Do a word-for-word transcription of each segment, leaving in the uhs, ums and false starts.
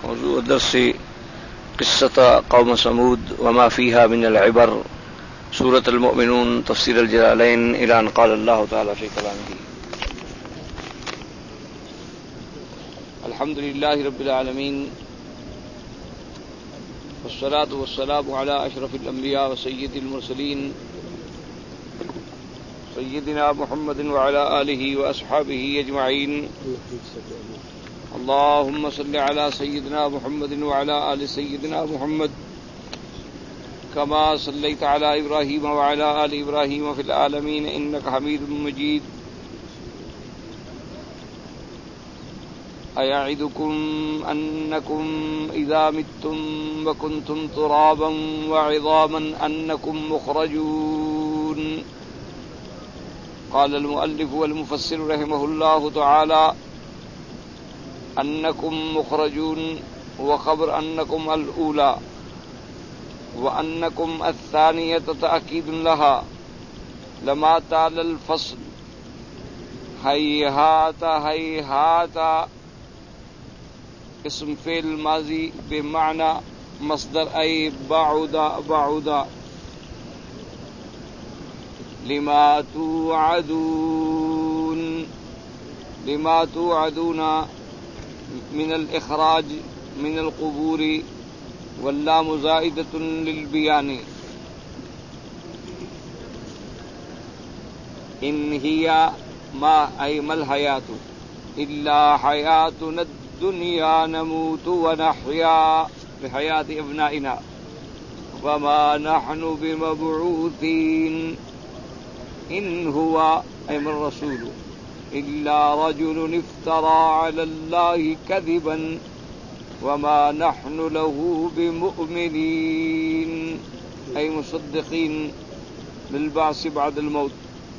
موضوع درس قصة قوم ثمود وما فيها من العبر سورة المؤمنون تفسير الجلالين إلى أن قال الله تعالى في كلامه. الحمد لله رب العالمين والصلاة والسلام على أشرف الأنبياء وسيد المرسلين سيدنا محمد وعلى آله وأصحابه أجمعين. اللهم صل على سيدنا محمد وعلى آل سيدنا محمد كما صليت على إبراهيم وعلى آل إبراهيم في العالمين إنك حميد مجيد. أيعدكم أنكم إذا متم وكنتم ترابا وعظاما أنكم مخرجون. قال المؤلف والمفسر رحمه الله تعالى أنكم مخرجون وخبر أنكم الأولى وأنكم الثانية تأكيد لها لما تال الفصل هيهات هيهات اسم فعل ماضي بمعنى مصدر أي بعد بعد لما توعدون لما توعدون من الإخراج من القبور واللام زائدة للبيان. إن هي ما أي ما الحياة إلا حياتنا الدنيا نموت ونحيا بحياة أبنائنا وما نحن بمبعوثين. إن هو أي من الرسول إلا رجل افترى على الله كذبا وما نحن له بمؤمنين أي مصدقين بالبعث بعد الموت.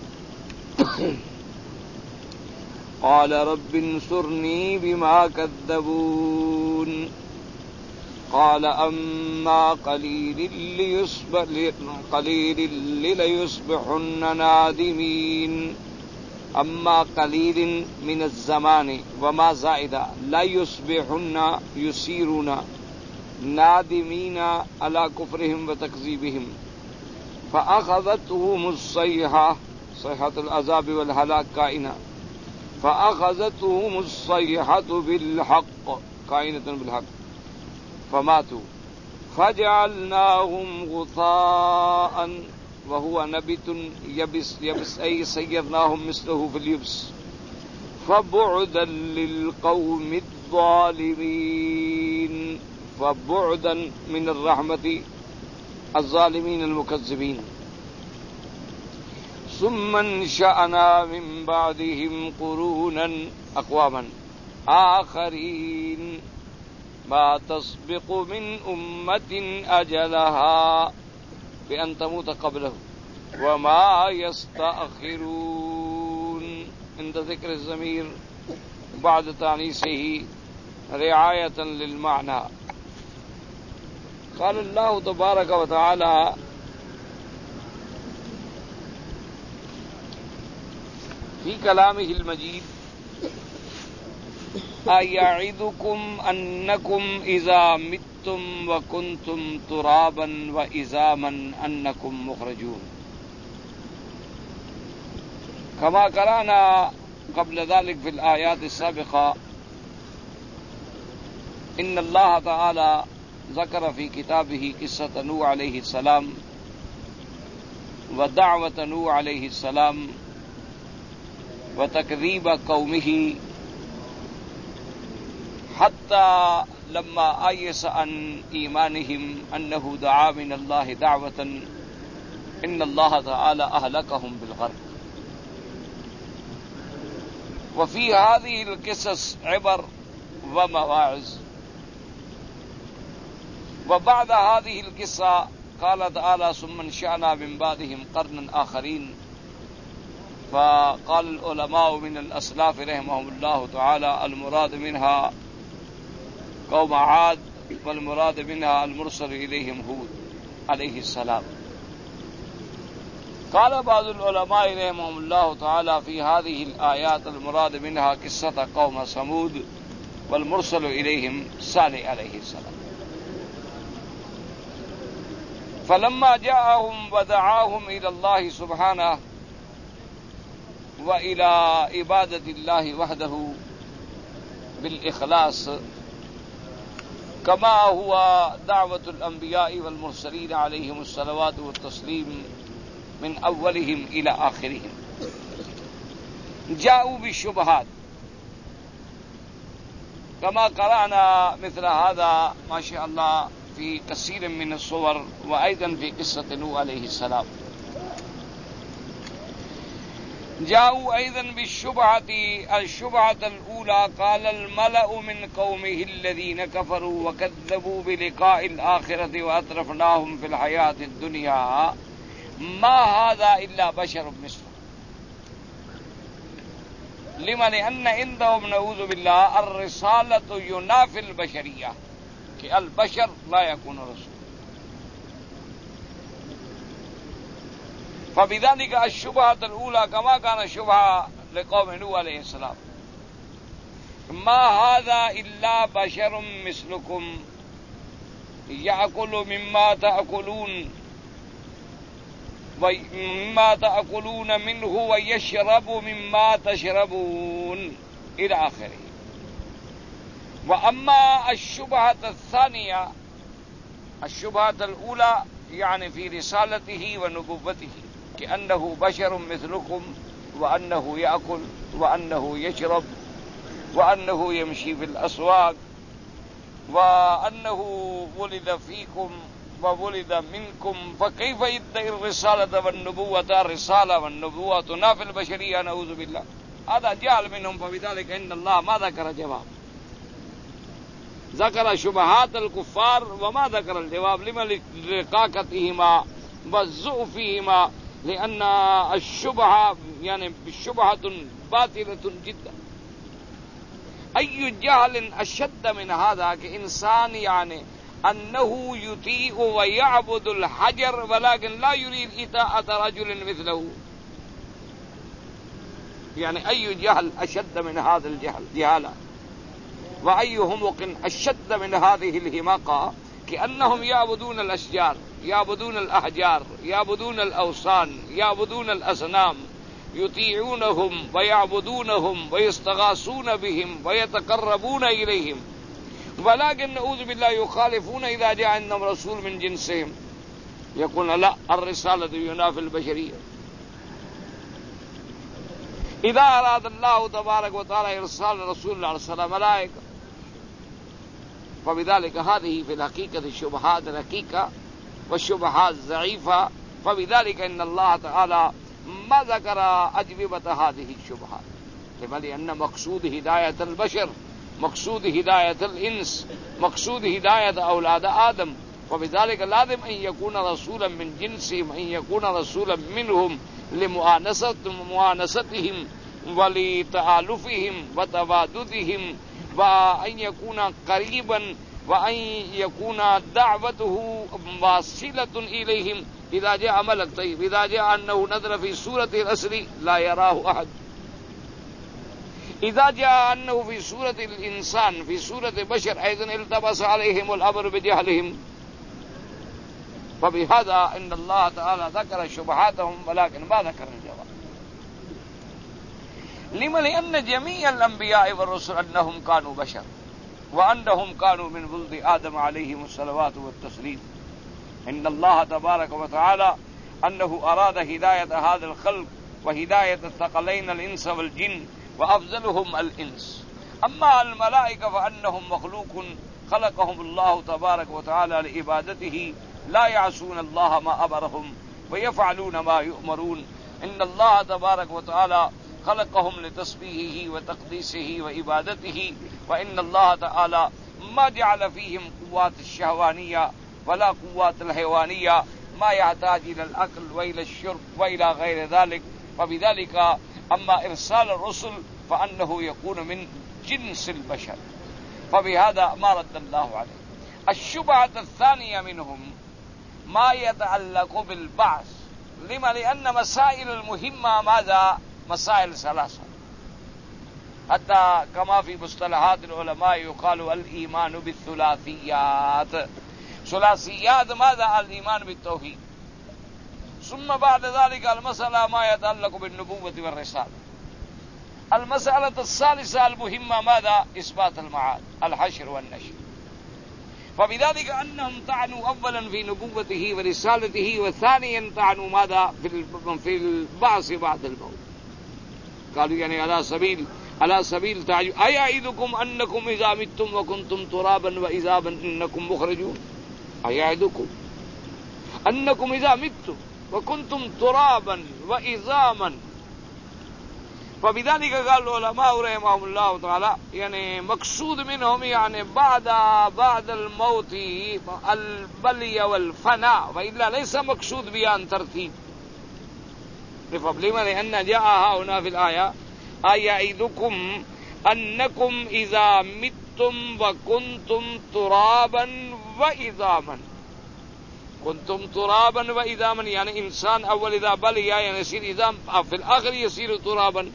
قال رب انصرني بما كذبون. قال أما قليل ليصبح قليل ليصبحن نادمين. أما قليل من الزمان وما زائدة لا يصبحن يسيرون نادمين على كفرهم وتكذيبهم. فأخذتهم الصيحة صيحة العذاب والهلاك كائنة فأخذتهم الصيحة بالحق كائنة بالحق فماتوا فجعلناهم غثاء وهو نبت يبس يبس أي سيرناهم مثله في اليبس. فبعدا للقوم الظالمين. فبعدا من الرحمة الظالمين المكذبين. ثم انشأنا من بعدهم قرونا أقواما آخرين ما تسبق من أمة أجلها بأن تموت قبله وما يستأخرون عند ذكر الضمير بعد تانيثه رعاية للمعنى. قال الله تبارك وتعالى في كلامه المجيد أيعدكم أنكم إذا متم وكنتم ترابا وإزاما أنكم مخرجون. كما قرأنا قبل ذلك في الآيات السابقة إن الله تعالى ذكر في كتابه قصة نوح عليه السلام ودعوة نوح عليه السلام وتكذيب قومه حتى لما آيس عن إيمانهم أنه دعا من الله دعوة إن الله تعالى أهلكهم بالغرق. وفي هذه القصص عبر ومواعظ. وبعد هذه القصة قال تعالى ثم انشأنا من بعدهم قرنا آخرين. فقال العلماء من الأسلاف رحمهم الله تعالى المراد منها قوم عاد والمراد منها المرسل إليهم هود عليه السلام. قال بعض العلماء رحمهم الله تعالى في هذه الآيات المراد منها قصة قوم ثمود والمرسل إليهم صالح عليه السلام. فلما جاءهم ودعاهم إلى الله سبحانه وإلى عبادة الله وحده بالإخلاص كما هو دعوة الأنبياء والمرسلين عليهم الصلوات والتسليم من أولهم إلى آخرهم، جاءوا بالشبهات كما قرأنا مثل هذا ما شاء الله في كثير من الصور، وأيضا في قصة نوح عليه السلام. جاءوا أيضا بالشبهة. الشبهة الأولى قال الملأ من قومه الذين كفروا وكذبوا بلقاء الآخرة وأترفناهم في الحياة الدنيا ما هذا إلا بشر مثله. لما؟ لأن عندهم نعوذ بالله الرسالة ينافي البشرية، کہ البشر لا يكون رسول. فبذلك الشبهة الأولى كما كان شبهة لقوم نوح عليه السلام، ما هذا إلا بشر مثلكم يأكل مما تأكلون ومما تأكلون منه ويشرب مما تشربون إلى آخره. وأما الشبهة الثانية، الشبهة الأولى يعني في رسالته ونبوته، كأنه بشر مثلكم وأنه يأكل وأنه يشرب وأنه يمشي في الأسواق وأنه ولد فيكم وولد منكم، فكيف يدعي الرسالة والنبوة؟ الرسالة والنبوة تنافي البشرية، نعوذ بالله. هذا جهل منهم. فبذلك إن الله ما ذكر جواب، ذكر شبهات الكفار وما ذكر الجواب. لما؟ لرقاقتهما وضعفهما، لأن الشبهة يعني شبهة باطلة جدا. أي جهل أشد من هذا كإنسان يعني أنه يطيع ويعبد الحجر ولكن لا يريد إطاعة رجل مثله. يعني أي جهل أشد من هذا الجهل جهالة، وأي همق أشد من هذه الهماقة، كأنهم يعبدون الأشجار، يعبدون الأحجار، يعبدون الأوثان، يعبدون الأصنام، يطيعونهم ويعبدونهم ويستغاثون بهم ويتقربون إليهم، ولكن نعوذ بالله يخالفون إذا جاء عندهم رسول من جنسهم، يقول لا، الرسالة ينافي البشرية. إذا أراد الله تبارك وتعالى إرسال رسول أرسل ملائكة. فبذلك هذه في الحقيقة الشبهات الحقيقة والشبهات ضعيفة. فبذلك إن الله تعالى ما ذكر أجوبة هذه الشبهات، لأن مقصود هداية البشر، مقصود هداية الإنس، مقصود هداية أولاد آدم. وبذلك لازم أن يكون رسولا من جنسهم، أن يكون رسولا منهم لمؤانستهم ولتآلفهم وتواددهم، وأن يكون قريبا، وأن يكون دعوته واصلة إليهم. إذا جاء ملك طيب، إذا جاء أنه نزل في سورة الأسر لا يراه أحد، إذا جاء أنه في سورة الإنسان في سورة بشر أيضا التبس عليهم الأمر بجهلهم. فبهذا إن الله تعالى ذكر شبهاتهم ولكن ما ذكر الجواب. لما؟ لأن جميع الأنبياء والرسل أنهم كانوا بشر، وأنهم كانوا من ولد آدم عليهم الصلوات والتسليم. إن الله تبارك وتعالى أنه أراد هداية هذا الخلق وهداية الثقلين الإنس والجن، وأفضلهم الإنس. أما الملائكة فأنهم مخلوق خلقهم الله تبارك وتعالى لعبادته، لا يعصون الله ما أمرهم ويفعلون ما يؤمرون. إن الله تبارك وتعالى خلقهم لتسبيحه وتقديسه وعبادته. وإن الله تعالى ما جعل فيهم قوات الشهوانية ولا قوات الحيوانية، ما يحتاج إلى الأكل وإلى الشرب وإلى غير ذلك. فبذلك أما إرسال الرسل فأنه يكون من جنس البشر. فبهذا ما رد الله عليه. الشبهة الثانية منهم ما يتعلق بالبعث. لما؟ لأن مسائل المهمة ماذا؟ مسائل ثلاثة. حتى كما في مصطلحات العلماء يقال الإيمان بالثلاثيات. ثلاثيات ماذا؟ الإيمان بالتوحيد. ثم بعد ذلك المسألة ما يتعلق بالنبوة والرسالة. المسألة الثالثة المهمة ماذا؟ إثبات المعاد، الحشر والنشر. فبذلك أنهم طعنوا أولا في نبوته ورسالته، وثانيا طعنوا ماذا؟ في البعث بعد الموت. قالوا يعني على سبيل على سبيل تعجب أيعدكم أنكم إذا متم وكنتم ترابا وإذابا إنكم مخرجون. أيعدكم أنكم إذا متم وكنتم ترابا وإذاما. فبذلك قال العلماء رحمهم الله تعالى يعني مقصود منهم يعني بعد بعد الموت البلي والفناء، وإلا ليس مقصود بيان ترتيب. لما؟ لأن جاء هنا في الآية أيعدكم أنكم إذا متم وكنتم ترابا وإذاما. كنتم ترابا وإذاما يعني إنسان أول إذا بلي يعني يصير إذام، في الآخر يصير ترابا.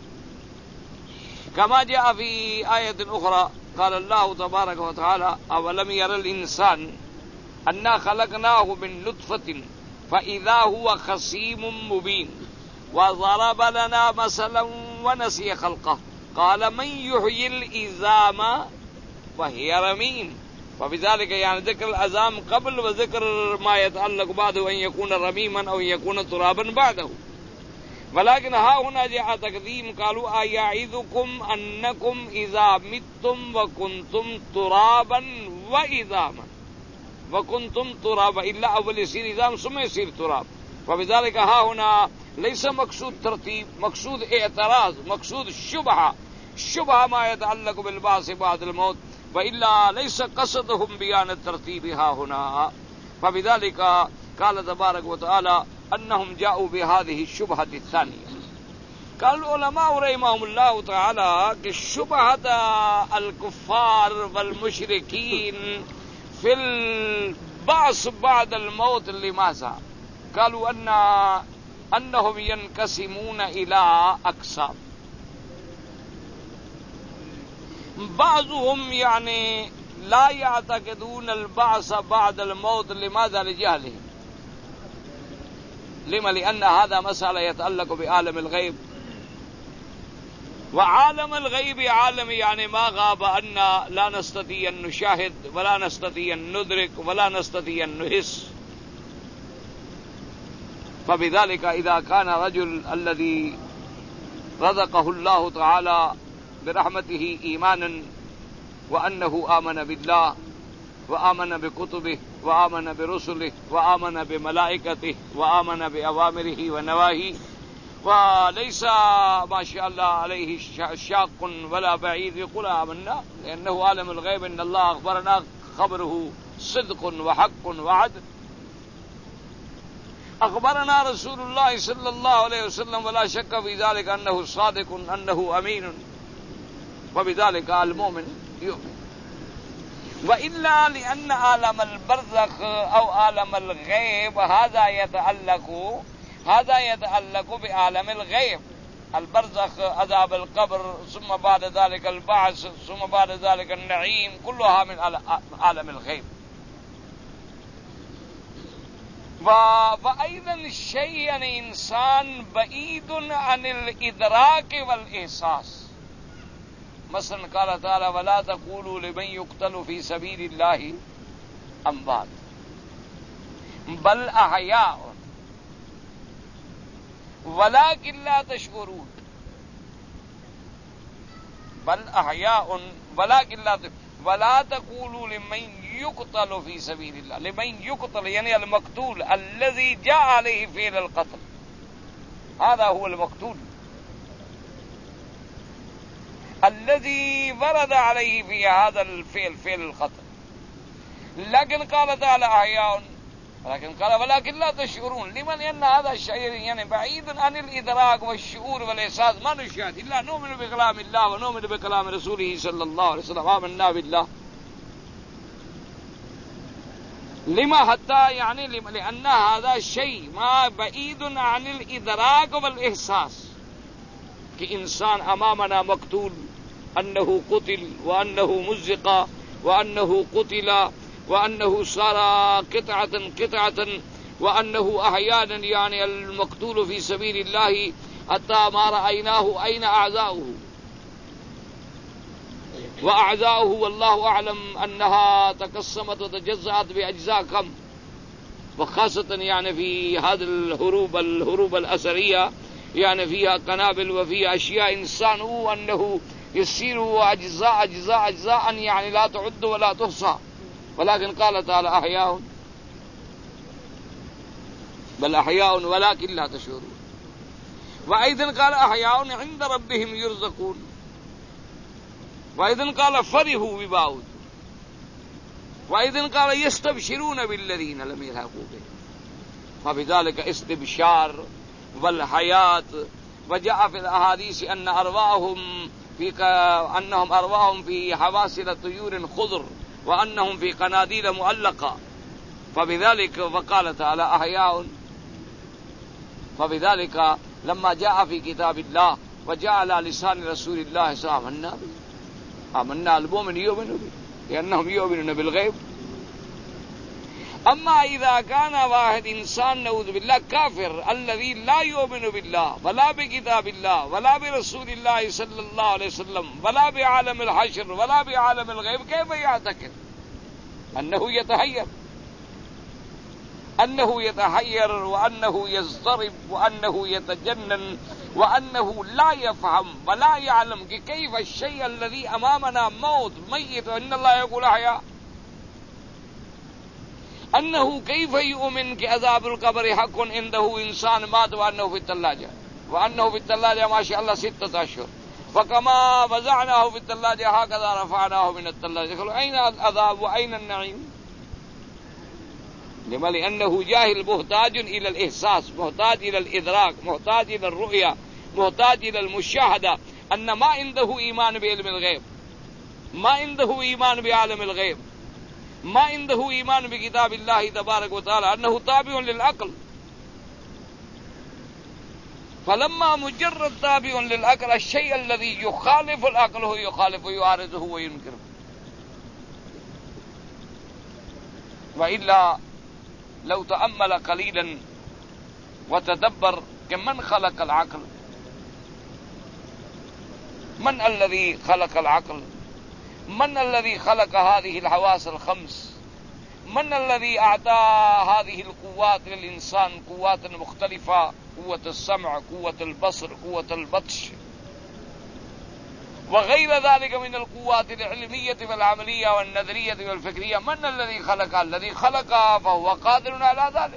كما جاء في آية أخرى قال الله تبارك وتعالى أولم ير الإنسان أنا خلقناه من نطفة فإذا هو خصيم مبين وضرب لنا مثلا ونسي خلقه قال من يحيي العظام وهي رميم. فبذلك يعني ذكر العظام قبل وذكر ما يتعلق بعده أن يكون رميما أو يكون ترابا بعده. ولكن ها هنا جاء تقديم قالوا أيعدكم أنكم إذا متم وكنتم ترابا وإذاما. وكنتم ترابا إلا أول يصير إذام ثم يصير تراب. فبذلك ها هنا ليس مقصود ترتيب، مقصود اعتراض، مقصود شبهة شبهة ما يتعلق بالبعث بعد الموت، وإلا ليس قصدهم بيان الترتيب ها هنا. فبذلك قال تبارك وتعالى أنهم جاءوا بهذه الشبهة الثانية. قال العلماء رحمهم الله تعالى کہ شبهة الكفار والمشركين في البعث بعد الموت لماذا؟ قالوا أن أنهم ينقسمون إلى أقسام. بعضهم يعني لا يعتقدون البعث بعد الموت. لماذا؟ لجهلهم. لما؟ لأن هذا مسألة يتعلق بعالم الغيب، وعالم الغيب عالم يعني ما غاب أن لا نستطيع أن نشاهد ولا نستطيع أن ندرك ولا نستطيع أن نحس. فبذلك إذا كان رجل الذي رزقه الله تعالى برحمته إيمانا وأنه آمن بالله وآمن بكتبه وآمن برسله وآمن بملائكته وآمن بأوامره ونواهيه، وليس ما شاء الله عليه شاق ولا بعيد، يقول آمنا، لأنه عالم الغيب إن الله أخبرنا خبره صدق وحق وعدل. أخبرنا رسول الله صلى الله عليه وسلم ولا شك في ذلك أنه صادق أنه أمين. وبذلك المؤمن يؤمن. وإلا لأن عالم البرزخ أو عالم الغيب هذا يتعلق هذا يتعلق بعالم الغيب. البرزخ عذاب القبر، ثم بعد ذلك البعث، ثم بعد ذلك النعيم، كلها من عالم الغيب. وأيضا الشيء يعني إنسان بعيد عن الإدراك والإحساس. مثلا قال تعالى ولا تقولوا لمن يقتل في سبيل الله أموات بل أحياء ولكن لا تشعرون. بل أحياء ولكن لا تشعرون. ولا تقولوا لمن يقتل في سبيل الله. لمن يقتل يعني المقتول الذي جاء عليه فعل القتل، هذا هو المقتول الذي ورد عليه في هذا الفعل فعل القتل. لكن قال تعالى أحياء، لكن قال ولكن لا تشعرون. لمن؟ لأن هذا الشيء يعني بعيد عن الإدراك والشعور والإحساس. ما نشاهد إلا نؤمن بكلام الله ونؤمن بكلام رسوله صلى الله عليه وسلم، آمنا بالله. لما؟ حتى يعني لما؟ لأن هذا الشيء ما بعيد عن الإدراك والإحساس، کہ کہ انسان امامنا مقتول انه قتل وانه مزق وانه قتل وانه صار قطعة قطعة وانه احيانا يعني المقتول في سبيل الله حتى ما رأيناه اين اعزاؤه واعزاؤه والله اعلم انها تقسمت وتجزأت باجزاء كم، وخاصة يعني في هذه الهروب الهروب الأثرية يعني فيها قنابل وفيها أشياء إنسان هو أنه يصير أجزاء أجزاء أجزاء يعني لا تعد ولا تحصى، ولكن قال تعالى أحياء بل أحياء ولكن لا تشعرون. وأيضا قال أحياء عند ربهم يرزقون. وأيضا قال فرحوا بما أوتوا. وأيضا قال يستبشرون بالذين لم يلحقوا بهم. فبذلك استبشار والحياة. وجاء في الأحاديث أن أرواحهم في ك... أنهم أرواحهم في حواسل طيور خضر وأنهم في قناديل معلقة. فبذلك وقال تعالى أحياء. فبذلك لما جاء في كتاب الله وجاء على لسان رسول الله صلى الله عليه وسلم آمنا آمنا المؤمن يؤمن به لأنهم يؤمنون بالغيب. أما إذا كان واحد إنسان نعوذ بالله كافر الذي لا يؤمن بالله ولا بكتاب الله ولا برسول الله صلى الله عليه وسلم ولا بعالم الحشر ولا بعالم الغيب، كيف يعتقد أنه يتحير أنه يتحير وأنه يضطرب وأنه يتجنن وأنه لا يفهم ولا يعلم كيف الشيء الذي أمامنا موت ميت وإن الله يقول أحياء، أنه كيف يؤمن كعذاب القبر حق عنده إنسان مات وأنه في الثلاجة وأنه في الثلاجة ما شاء الله ستة أشهر وكما وزعناه في الثلاجة هكذا رفعناه من الثلاجة. يقولوا أين العذاب وأين النعيم؟ لما لأنه جاهل محتاج إلى الإحساس، محتاج إلى الإدراك، محتاج إلى الرؤية، محتاج إلى المشاهدة، أن ما عنده إيمان بعلم الغيب، ما عنده إيمان بعالم الغيب، ما عنده إيمان بكتاب الله تبارك وتعالى، أنه تابع للعقل. فلما مجرد تابع للعقل الشيء الذي يخالف العقل هو يخالف ويعارضه وينكره. وإلا لو تأمل قليلا وتدبر كمن خلق العقل، من الذي خلق العقل؟ من الذي خلق هذه الحواس الخمس؟ من الذي أعطى هذه القوات للإنسان؟ قوات مختلفة، قوة السمع، قوة البصر، قوة البطش وغير ذلك من القوات العلمية والعملية والنظرية والفكرية. من الذي خلق؟ الذي خلق فهو قادر على ذلك.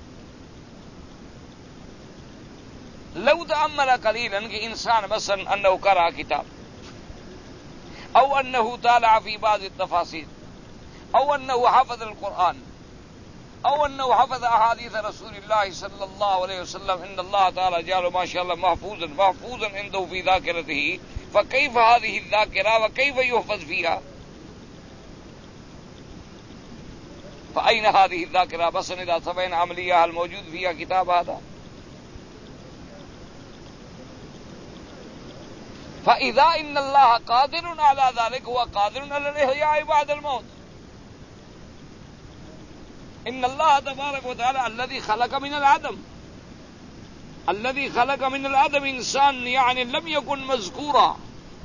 لو تأمل قليلا كإنسان مثلا أنه قرأ كتاب أو أنه طالع في بعض التفاصيل أو أنه حفظ القرآن أو أنه حفظ أحاديث رسول الله صلى الله عليه وسلم، إن الله تعالى جعله ما شاء الله محفوظا محفوظا عنده في ذاكرته، فكيف هذه الذاكرة وكيف يحفظ فيها؟ فأين هذه الذاكرة؟ بس إذا سبعين عملية الموجود فيها كتاب هذا. فإذا إن الله قادر على ذلك هو قادر على الإحياء بعد الموت. إن الله تبارك وتعالى الذي خلق من العدم، الذي خلق من العدم إنسان يعني لم يكن مذكورا،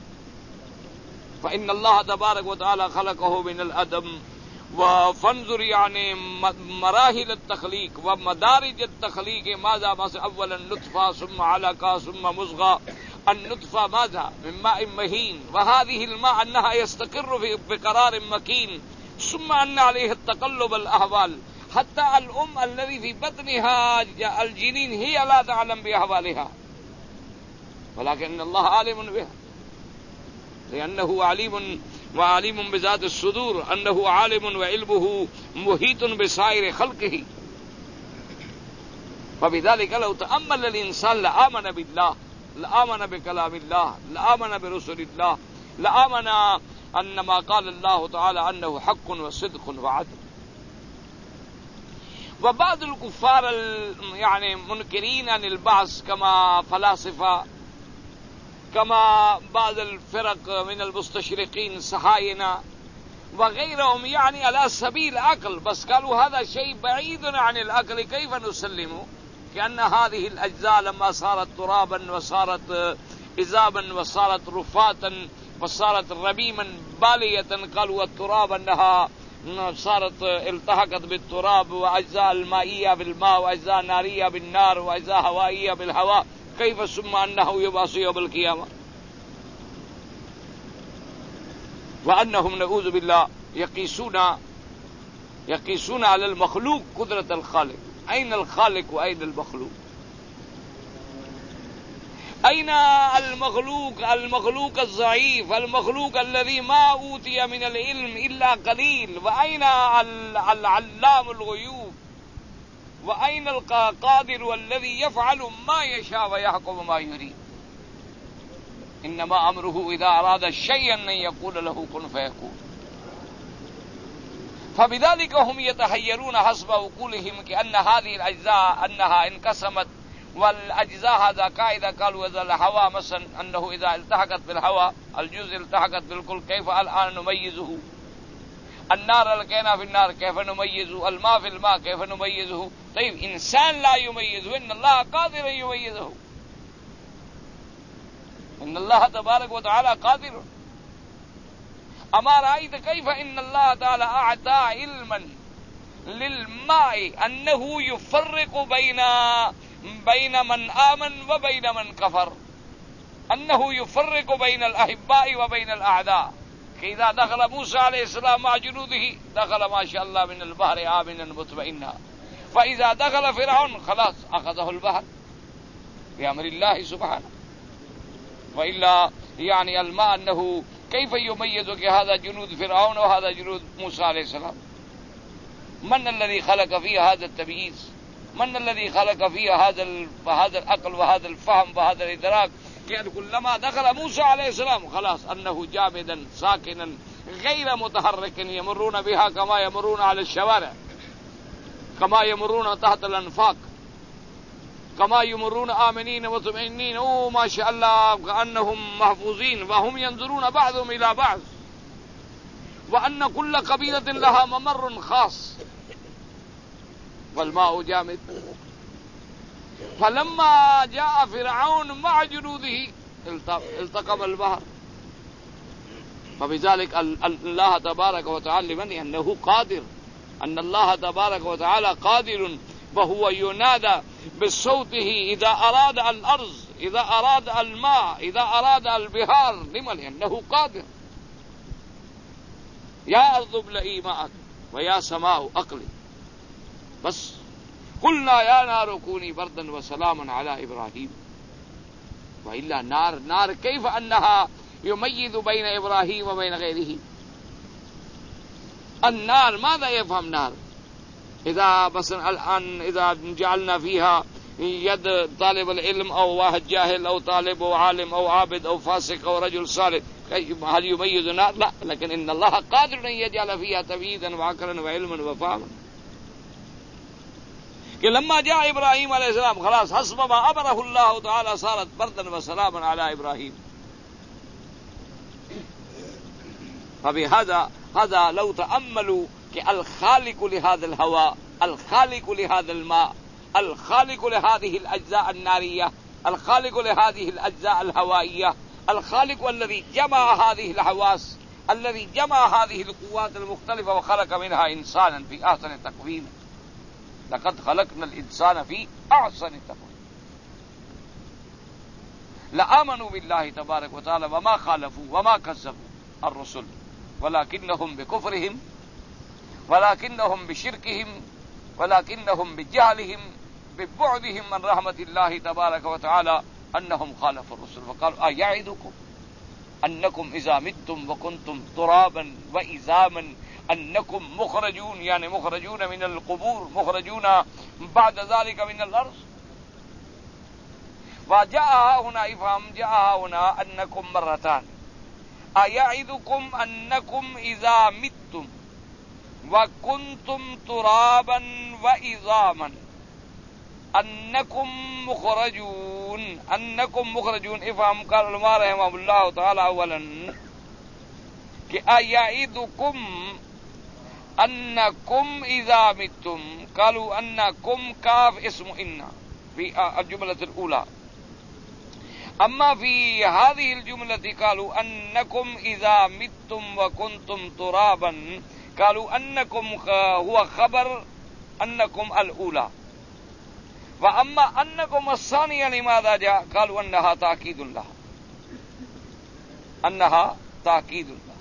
فإن الله تبارك وتعالى خلقه من العدم. وفانظر يعني مراحل التخليق ومدارج التخليق ماذا؟ مثلا أولا نطفة ثم علقة ثم مضغة. النطفة ماذا؟ من ماء مهين، وهذه الماء أنها يستقر في بقرار مكين، ثم أن عليه التقلب الأحوال حتى الأم الذي في بطنها الجنين هي لا تعلم بأحوالها، ولكن الله عالم بها لأنه عليم وعليم بذات الصدور، أنه عالم وعلمه محيط بسائر خلقه. فبذلك لو تأمل الإنسان لآمن بالله، لآمن بكلام الله، لآمن برسل الله، لآمن أن ما قال الله تعالى أنه حق وصدق وعدل. وبعض الكفار يعني منكرين عن البعث كما فلاسفة كما بعض الفرق من المستشرقين صهاينة وغيرهم يعني على سبيل العقل، بس قالوا هذا شيء بعيد عن العقل، كيف نسلمه؟ كأن هذه الأجزاء لما صارت ترابا وصارت إذابا وصارت رفاتا وصارت رميما بالية، قالوا التراب أنها صارت التحقت بالتراب، وأجزاء المائية بالماء، وأجزاء نارية بالنار، وأجزاء هوائية بالهواء، كيف ثم أنه يبعث يوم القيامة؟ وأنهم نعوذ بالله يقيسون يقيسون على المخلوق قدرة الخالق. أين الخالق وأين المخلوق؟ أين المخلوق المخلوق الضعيف، المخلوق الذي ما أوتي من العلم إلا قليل؟ وأين العلام الغيوب؟ وأين القادر الذي يفعل ما يشاء ويحكم ما يريد؟ إنما أمره إذا أراد شيئا أن يقول له كن فيكون. فبذلك هم يتحيرون حسب عقولهم كأن هذه الأجزاء أنها انقسمت، والأجزاء هذا قاعدة قالوا إذا الهواء مثلا أنه إذا التحقت بالهواء الجزء التحقت بالكل، كيف الآن نميزه؟ النار لقينا في النار كيف نميزه؟ الماء في الماء كيف نميزه؟ طيب إنسان لا يميزه، إن الله قادر يميزه، إن الله تبارك وتعالى قادر. أما رأيت كيف إن الله تعالى أعطى علما للماء أنه يفرق بين بين من آمن وبين من كفر، أنه يفرق بين الأحباء وبين الأعداء. إذا دخل موسى عليه السلام مع جنوده دخل ما شاء الله من البحر آمنا مطمئنا، فإذا دخل فرعون خلاص أخذه البحر بأمر الله سبحانه. وإلا يعني الماء أنه كيف يميزك هذا جنود فرعون وهذا جنود موسى عليه السلام؟ من الذي خلق فيه هذا التمييز؟ من الذي خلق فيه هذا هذا العقل وهذا الفهم وهذا الإدراك؟ كأن كلما دخل موسى عليه السلام خلاص أنه جامدا ساكنا غير متحرك، يمرون بها كما يمرون على الشوارع، كما يمرون تحت الأنفاق، كما يمرون آمنين مطمئنين، أوه ما شاء الله كأنهم محفوظين، وهم ينظرون بعضهم إلى بعض، وأن كل قبيلة لها ممر خاص، والماء جامد. فلما جاء فرعون مع جنوده التقم البحر. فبذلك الله تبارك وتعالى من أنه قادر، أن الله تبارك وتعالى قادر، وهو ينادى بصوته إذا أراد الأرض، إذا أراد الماء، إذا أراد البحار. لما؟ لأنه قادر. يا أرض ابلعي ماءك ويا سماء أقلي. بس قلنا يا نار كوني بردا وسلاما على إبراهيم. وإلا نار نار كيف أنها يميز بين إبراهيم وبين غيره؟ النار ماذا يفهم نار؟ إذا بس الآن إذا جعلنا فيها يد طالب العلم أو واحد جاهل أو طالب أو عالم أو عابد أو فاسق أو رجل صالح، هل يميز نار؟ لا، لكن إن الله قادر أن يجعل فيها تمييزا وعقلا وعلما وفهما. لما جاء إبراهيم عليه السلام خلاص حسب ما أمره الله تعالى صارت بردا وسلاما على إبراهيم. فبهذا هذا لو تأملوا الخالق لهذا الهواء، الخالق لهذا الماء، الخالق لهذه الأجزاء النارية، الخالق لهذه الأجزاء الهوائية، الخالق الذي جمع هذه الحواس، الذي جمع هذه القوات المختلفة وخلق منها إنسانا في أحسن تقويم. لقد خلقنا الإنسان في أحسن تقويم. لآمنوا بالله تبارك وتعالى وما خالفوا وما كذبوا الرسل، ولكنهم بكفرهم، ولكنهم بشركهم، ولكنهم بجهلهم ببعدهم من رحمة الله تبارك وتعالى أنهم خالفوا الرسل. فقالوا أيعدكم أنكم إذا متم وكنتم ترابا وإزاما أنكم مخرجون، يعني مخرجون من القبور، مخرجون بعد ذلك من الأرض. وجاء هنا إفهام، جاء هنا أنكم مرتان. أيعدكم أنكم إذا متم وكنتم ترابا وإظاما أنكم مخرجون انکم مخرجون افہم قال علماء رحمہ اللہ تعالی اولا کہ ایعدکم انکم اذا متم قالوا انکم کاف اسم ان فی الجملة الاولى اما فی هذه الجملة قالوا انکم اذا متم وکنتم ترابا قالوا انکم هو خبر انکم الاولى واما انکم الثانیہ لماذا جاء قالوا انها تاکید لها انها تاکید لها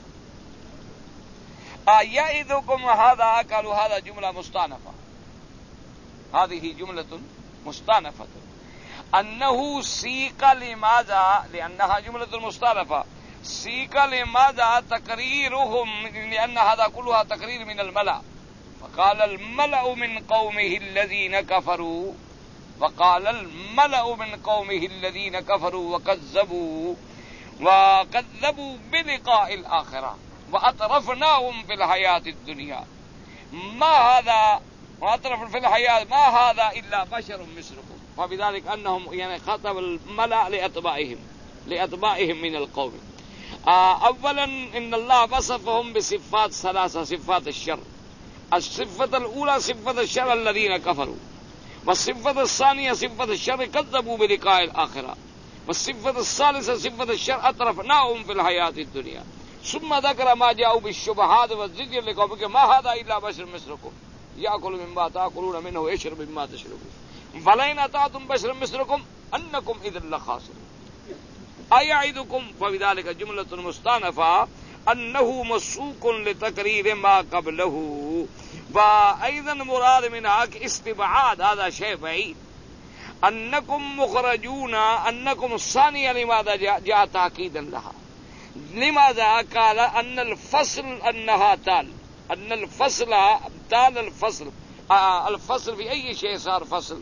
ایعدکم هذا قالوا هذا جملہ مستانفہ هذه جملة مستانفة انه سیق لماذا لانها جملة مستانفة سیق لماذا تقریرهم لان هذا كلها تقریر من الملأ وقال الملأ من قومه الذين كفروا وقال الملأ من قومه الذين كفروا وكذبوا وكذبوا بلقاء الآخرة وأطرفناهم في الحياة الدنيا ما هذا وأطرف في الحياة ما هذا إلا بشر مثلكم فبذلك أنهم يعني خطب الملأ لأتباعهم لأتباعهم من القوم. أولا إن الله وصفهم بصفات ثلاثة صفات الشر. الصفة الأولى صفة الشر الذين كفروا والصفة الثانية صفة الشر كذبوا بلقاء الآخرة والصفة الثالثة صفة الشر أطرفناهم في الحياة الدنيا ثم ذكر ما جاءوا بالشبهات والزجر لقومهم ما هذا إلا بشر مثلكم يأكل مما تأكلون منه ويشرب مما تشربون فلئن أطعتم بشرا مثلكم أنكم إذا لخاسرون. أيعدكم فبذلك جملة مستأنفة أنه مسوق لتقرير ما قبله وأيضا مراد منها استبعاد هذا شيء بعيد. أنكم مخرجون أنكم الثانية لماذا جاء, جاء تأكيدا لها لماذا قال أن الفصل أنها تال أن الفصل تال الفصل آه الفصل في أي شيء صار فصل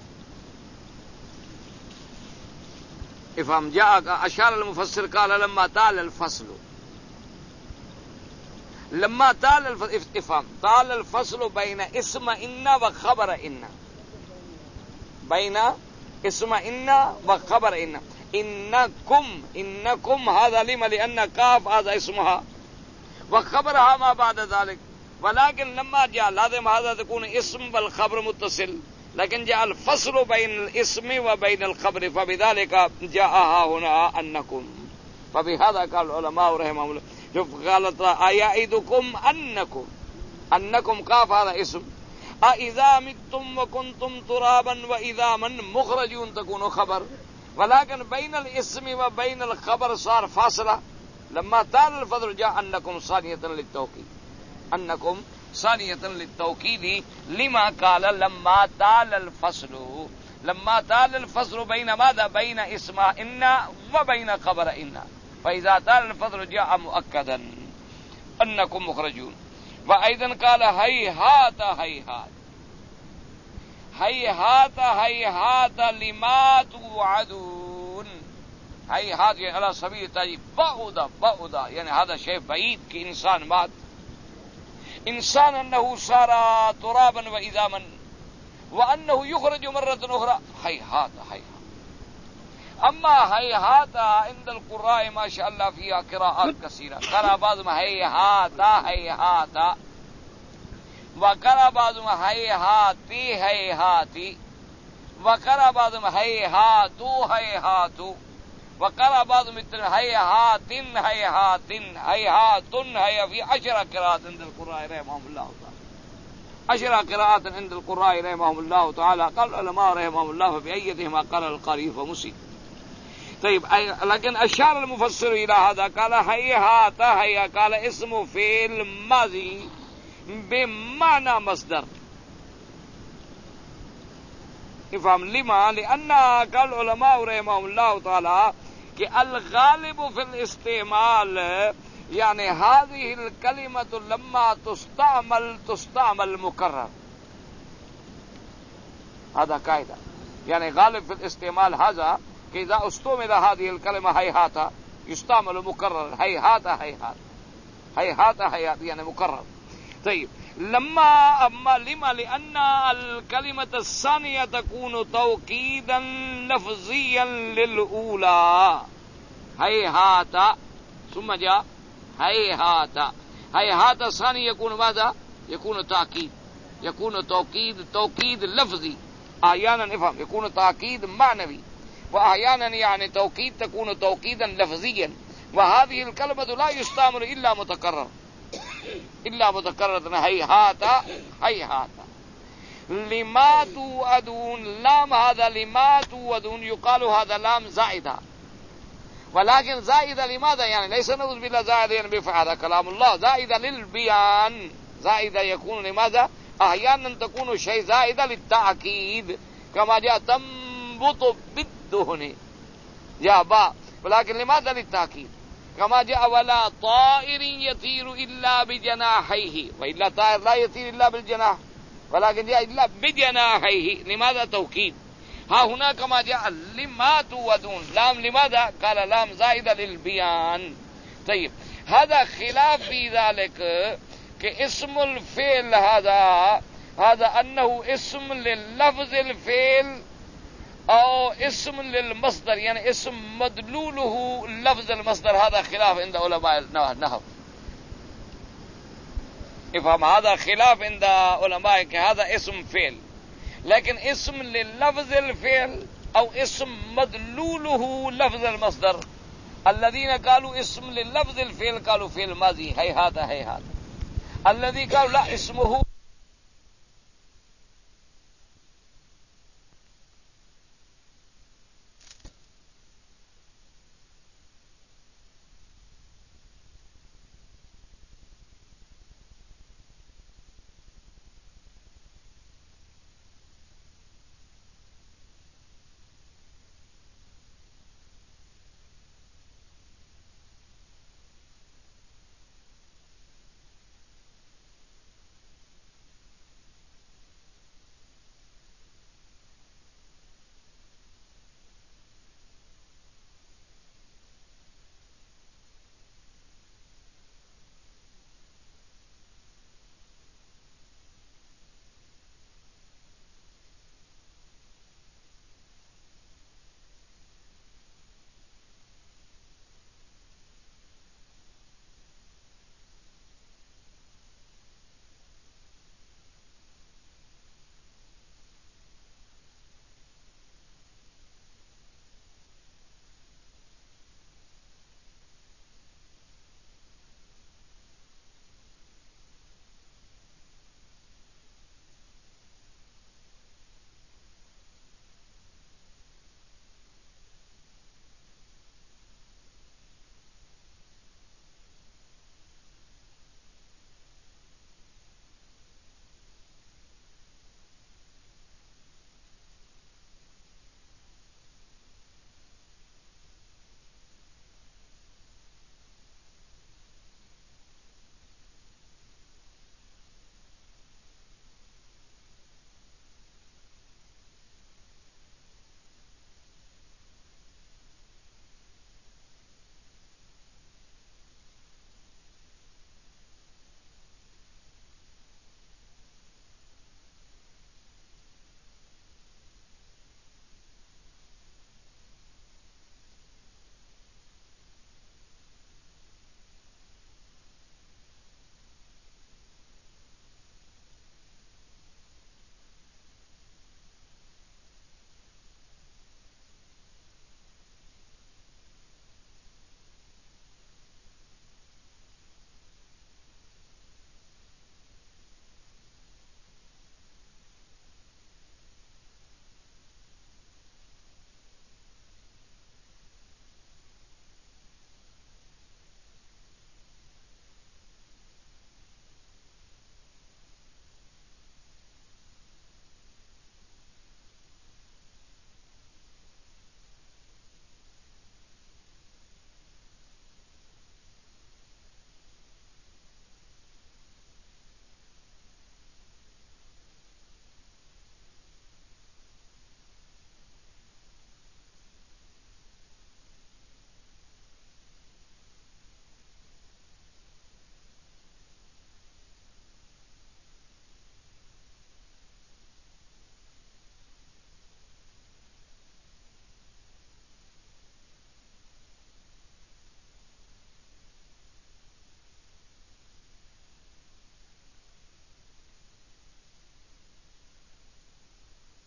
افهم جاء أشار المفسر قال لما تال الفصل لما تال الفصل افهم تال الفصل بين اسم إن وخبر إن بين اسم إن وخبر إن إنكم إنكم هذا لما لأن كاف هذا اسمها وخبرها ما بعد ذلك ولكن لما جاء لازم هذا تكون اسم والخبر متصل لكن جاء الفصل بين الاسم وبين الخبر فبذلك جاءها هنا أنكم فبهذا قال العلماء رحمهم الله شوف قالت أيعدكم أنكم أنكم كاف هذا اسم أإذا متم وكنتم ترابا وإذا من مخرجون تكون خبر ولكن بين الاسم وبين الخبر صار فاصلة لما تال الفضل جاء أنكم ثانية للتوكيد أنكم ثانية للتوكيد لما قال لما تال الفصل لما تال الفصل بين ماذا بين اسم إن وبين خبر إن فإذا تال الفضل جاء مؤكدا أنكم مخرجون. وأيضا قال هيهات هيهات هيهات هيهات لما توعدون هيهات يعني على سبيل التعجيب بعد بعد يعني هذا شيء بعيد كإنسان مات إنسان أنه صار ترابا وإذا من وأنه يخرج مرة أخرى هيهات هيهات. أما هيهات عند القراء ما شاء الله فيها قراءات كثيرة قرأ بعضهم هيهات هيهات وقرأ بعضهم هيهاتي هيهاتي وقرأ بعضهم هيهاتو هيهاتو وقرأ بعضهم مثل هيهات هيهات هيهات هي في عشر قراءات عند القراء رحمهم الله تعالى عشر قراءات عند القراء رحمهم الله تعالى قال العلماء رحمهم الله فبأيتهما قرأ القارئ فمسي. طيب لكن أشار المفسر إلى هذا قال هيهات هي قال اسم فعل ماضي بمعنى مصدر افهم لما لأن قال العلماء رحمهم الله تعالى کہ الغالب في الاستعمال يعني هذه الكلمة لما تستعمل تستعمل مكرر هذا قاعدة يعني غالب في الاستعمال هذا کہ إذا استعمل هذه الكلمة هيهات يستعمل مكرر هيهات هيهات هيهات هيهات يعني مكرر. طيب لما اما لما لان الكلمة الثانية تكون توكيدا لفظيا للأولى هيهات ثم جاء هيهات هيهات الثاني يكون ماذا؟ يكون تأكيد، يكون توكيد توكيد لفظي احيانا افهم، يكون تأكيد معنوي، واحيانا يعني توكيد تكون توكيدا لفظيا. وهذه الكلمة لا يستعمل الا متكرر الا متكرر هيهات هيهات. لما توعدون، لام هذا لما توعدون يقال هذا لام زائدة، ولكن زائدة لماذا؟ يعني ليس نعوذ بالله زائدة يعني بفعل كلام الله، زائدة للبيان، زائدة يكون لماذا؟ احيانا تكون شيء زائدة للتأكيد كما جاء تنبط بالدهن جاء باء، ولكن لماذا؟ للتأكيد. كما جاء ولا طائر يطير إلا بجناحيه، وإلا طائر لا يطير إلا بالجناح، ولكن جاء إلا بجناحيه، لماذا؟ توكيد. ها هنا كما جاء لما توعدون، لام لماذا؟ قال لام زائدة للبيان. طيب هذا خلاف في ذلك کہ اسم الفعل هذا هذا أنه اسم لللفظ الفعل أو اسم للمصدر، يعني اسم مدلوله لفظ المصدر، هذا خلاف عند علماء النحو. افهم، هذا خلاف عند علماء کہ هذا اسم فعل، لكن اسم لللفظ الفعل أو اسم مدلوله لفظ المصدر. الذين قالوا اسم لللفظ الفعل قالوا فعل ماضي هيهات هيهات، الذي قالوا لا اسمه